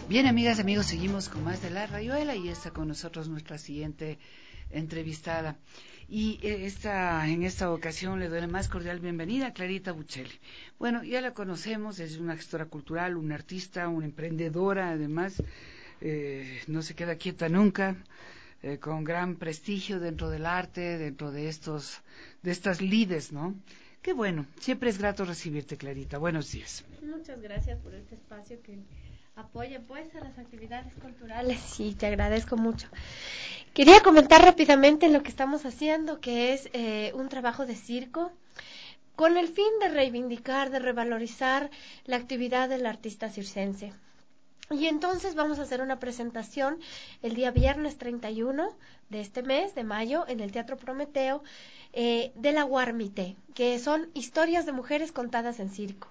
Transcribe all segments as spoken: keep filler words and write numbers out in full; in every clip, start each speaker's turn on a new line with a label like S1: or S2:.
S1: Bien, amigas, amigos, seguimos con más de La Rayuela y está con nosotros nuestra siguiente entrevistada. Y esta, en esta ocasión le doy la más cordial bienvenida a Clarita Buccelli. Bueno, ya la conocemos, es una gestora cultural, una artista, una emprendedora, además, eh, no se queda quieta nunca, eh, con gran prestigio dentro del arte, dentro de estos, de estas lides, ¿no? Qué bueno, siempre es grato recibirte, Clarita. Buenos días.
S2: Muchas gracias por este espacio que apoya pues a las actividades culturales y te agradezco mucho. Quería comentar rápidamente lo que estamos haciendo, que es eh, un trabajo de circo con el fin de reivindicar, de revalorizar la actividad del artista circense. Y entonces vamos a hacer una presentación el día viernes treinta y uno de este mes, de mayo, en el Teatro Prometeo, eh, de la Guarmité, que son historias de mujeres contadas en circo.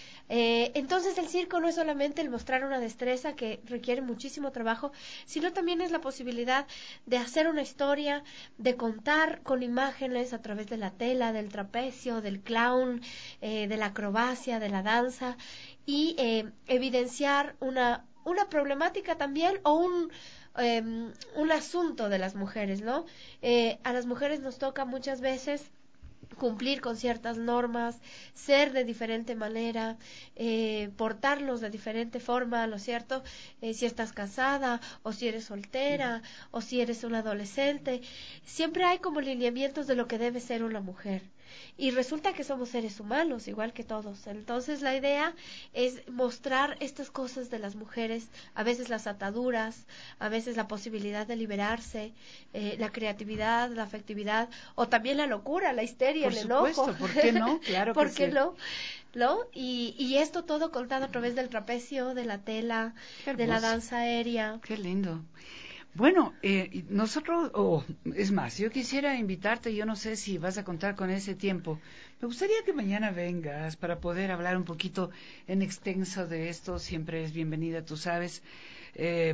S2: Eh, entonces el circo no es solamente el mostrar una destreza que requiere muchísimo trabajo, sino también es la posibilidad de hacer una historia, de contar con imágenes a través de la tela, del trapecio, del clown, eh, de la acrobacia, de la danza, y eh, evidenciar una, una problemática también o un, eh, un asunto de las mujeres, ¿no? Eh, a las mujeres nos toca muchas veces cumplir con ciertas normas, ser de diferente manera, eh, portarlos de diferente forma, ¿no es cierto? Eh, si estás casada, o si eres soltera, o si eres un adolescente, siempre hay como lineamientos de lo que debe ser una mujer. Y resulta que somos seres humanos, igual que todos. Entonces la idea es mostrar estas cosas de las mujeres, a veces las ataduras, a veces la posibilidad de liberarse, eh, la creatividad, la afectividad, o también la locura, la histeria,
S1: Por
S2: el
S1: supuesto,
S2: enojo.
S1: ¿por qué no? Claro que
S2: ¿Por qué
S1: sí.
S2: no? ¿No? Y, y esto todo contado a través del trapecio, de la tela, de la danza aérea.
S1: Qué lindo. Bueno, eh, nosotros, oh, es más, yo quisiera invitarte, yo no sé si vas a contar con ese tiempo. Me gustaría que mañana vengas para poder hablar un poquito en extenso de esto. Siempre es bienvenida, tú sabes. Eh,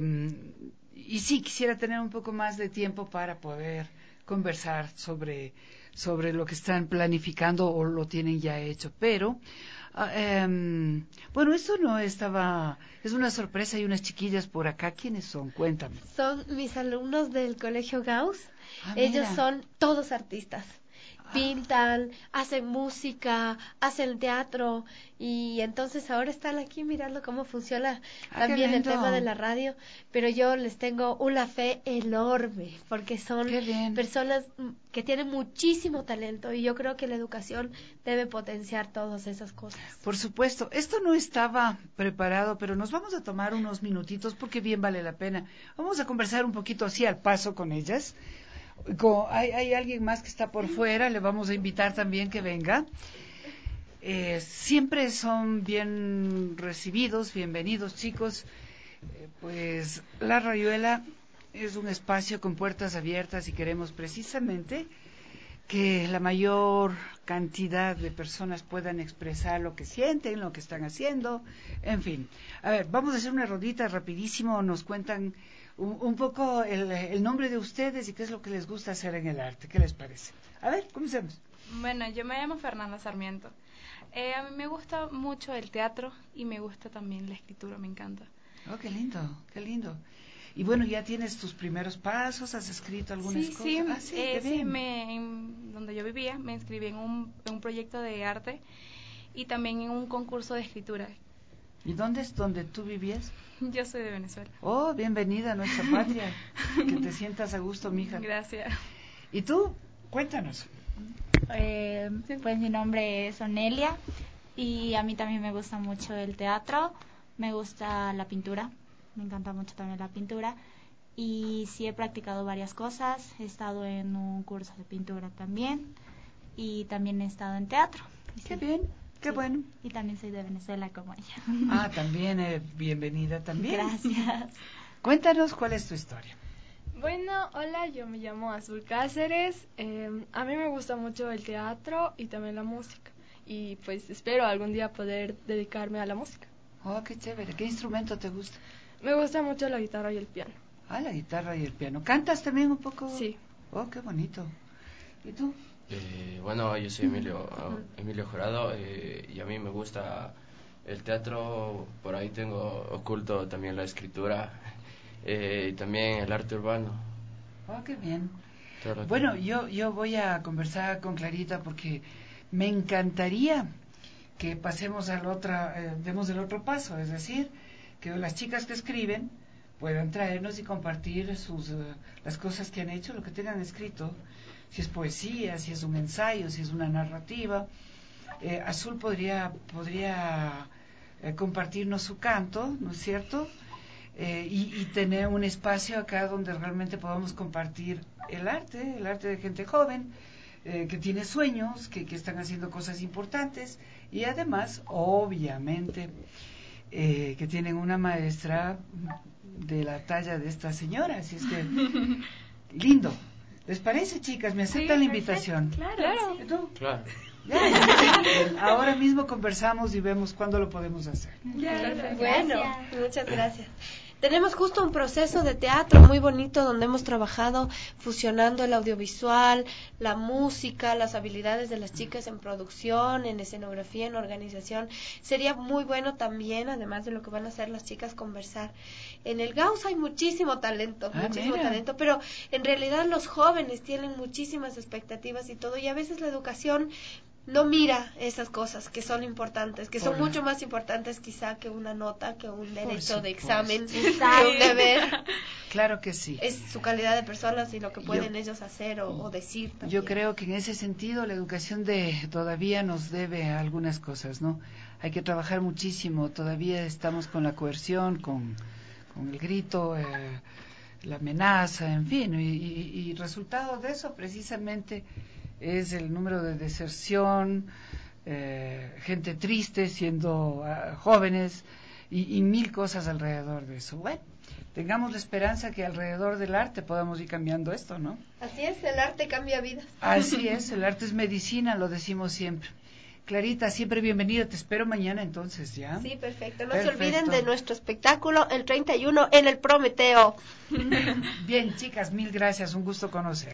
S1: y sí, quisiera tener un poco más de tiempo para poder conversar sobre, sobre lo que están planificando o lo tienen ya hecho. Pero, uh, eh, bueno, esto no estaba, es una sorpresa, hay unas chiquillas por acá. ¿Quiénes son? Cuéntame.
S2: Son mis alumnos del Colegio Gauss.
S1: Ah,
S2: Ellos
S1: mira.
S2: son todos artistas.
S1: Ah.
S2: Pintan, hacen música, hacen teatro y entonces ahora están aquí mirando cómo funciona
S1: Ah,
S2: también
S1: qué
S2: el
S1: lindo.
S2: tema de la radio, pero yo les tengo una fe enorme porque son personas que tienen muchísimo talento y yo creo que la educación debe potenciar todas esas cosas.
S1: Por supuesto, esto no estaba preparado, pero nos vamos a tomar unos minutitos porque bien vale la pena. Vamos a conversar un poquito así al paso con ellas. Como hay, hay alguien más que está por fuera, le vamos a invitar también que venga. Eh, siempre son bien recibidos, bienvenidos, chicos. Eh, pues La Rayuela es un espacio con puertas abiertas y queremos precisamente que la mayor cantidad de personas puedan expresar lo que sienten, lo que están haciendo, en fin. A ver, vamos a hacer una rodita rapidísimo, nos cuentan un, un poco el, el nombre de ustedes y qué es lo que les gusta hacer en el arte, ¿qué les parece? A ver, comencemos.
S3: Bueno, yo me llamo Fernanda Sarmiento. Eh, a mí me gusta mucho el teatro y me gusta también la escritura, me encanta.
S1: Oh, qué lindo, qué lindo. Y bueno, ¿ya tienes tus primeros pasos? ¿Has escrito algunas
S3: sí,
S1: cosas?
S3: Sí,
S1: ah, sí,
S3: eh,
S1: qué bien.
S3: sí, me, en donde yo vivía me inscribí en un, en un proyecto de arte y también en un concurso de escritura.
S1: ¿Y dónde es donde tú vivías?
S3: Yo soy de Venezuela.
S1: Oh, bienvenida a nuestra patria. Que te sientas a gusto, mija.
S3: Gracias.
S1: ¿Y tú? Cuéntanos.
S4: Eh, pues mi nombre es Onelia y a mí también me gusta mucho el teatro, me gusta la pintura, me encanta mucho también la pintura y sí he practicado varias cosas, he estado en un curso de pintura también y también he estado en teatro.
S1: Qué
S4: Sí,
S1: bien, qué
S4: sí,
S1: bueno.
S4: Y también soy de Venezuela como ella.
S1: Ah, también, eh, bienvenida también.
S4: Gracias.
S1: Cuéntanos cuál es tu historia.
S5: Bueno, hola, yo me llamo Azul Cáceres. Eh, a mí me gusta mucho el teatro y también la música. Y pues espero algún día poder dedicarme a la música.
S1: Oh, qué chévere. ¿Qué instrumento te gusta?
S5: Me gusta mucho la guitarra y el piano.
S1: Ah, la guitarra y el piano. ¿Cantas también un poco?
S5: Sí.
S1: Oh, qué bonito. ¿Y tú?
S6: Eh, bueno, yo soy Emilio, uh, Emilio Jurado eh, y a mí me gusta el teatro, por ahí tengo oculto también la escritura eh, y también el arte urbano.
S1: Oh, qué bien.
S6: Todo
S1: Bueno,
S6: que...
S1: yo, yo voy a conversar con Clarita porque me encantaría que pasemos al otro, eh, demos el otro paso, es decir, que las chicas que escriben puedan traernos y compartir sus uh, las cosas que han hecho, lo que tengan escrito, si es poesía, si es un ensayo, si es una narrativa. Eh, Azul podría podría eh, compartirnos su canto, ¿no es cierto? Eh, y, y tener un espacio acá donde realmente podamos compartir el arte, el arte de gente joven, eh, que tiene sueños, que, que están haciendo cosas importantes y además, obviamente, eh, que tienen una maestra de la talla de esta señora, así es que, lindo. ¿Les parece, chicas? ¿Me aceptan
S3: Sí,
S1: la invitación?
S3: Claro. claro.
S1: ¿Y tú?
S6: Claro.
S1: Ya, ahora mismo conversamos y vemos cuándo lo podemos hacer.
S2: Ya,
S4: Gracias.
S2: bueno, muchas gracias. Tenemos justo un proceso de teatro muy bonito donde hemos trabajado fusionando el audiovisual, la música, las habilidades de las chicas en producción, en escenografía, en organización. Sería muy bueno también, además de lo que van a hacer las chicas, conversar. En el Gauss hay muchísimo talento,
S1: Ah,
S2: muchísimo
S1: mira.
S2: talento, pero en realidad los jóvenes tienen muchísimas expectativas y todo, y a veces la educación no mira esas cosas que son importantes, que son
S1: Por-
S2: mucho más importantes quizá que una nota, que un derecho de
S1: supuesto.
S2: examen, que un deber.
S1: Claro que sí.
S2: Es su calidad de personas y lo que pueden
S1: Yo-
S2: ellos hacer o, o decir también.
S1: Yo creo que en ese sentido la educación de todavía nos debe a algunas cosas, ¿no? Hay que trabajar muchísimo, todavía estamos con la coerción, con, con el grito, eh, la amenaza, en fin, y, y, y resultado de eso precisamente es el número de deserción, eh, gente triste siendo uh, jóvenes y, y mil cosas alrededor de eso. Bueno, tengamos la esperanza que alrededor del arte podamos ir cambiando esto, ¿no?
S2: Así es, el arte cambia vidas.
S1: Así es, el arte es medicina, lo decimos siempre. Clarita, siempre bienvenida, te espero mañana entonces, ¿ya?
S2: Sí, perfecto. No
S1: Perfecto.
S2: se olviden de nuestro espectáculo el treinta y uno en el Prometeo.
S1: Bien, chicas, mil gracias, un gusto conocer.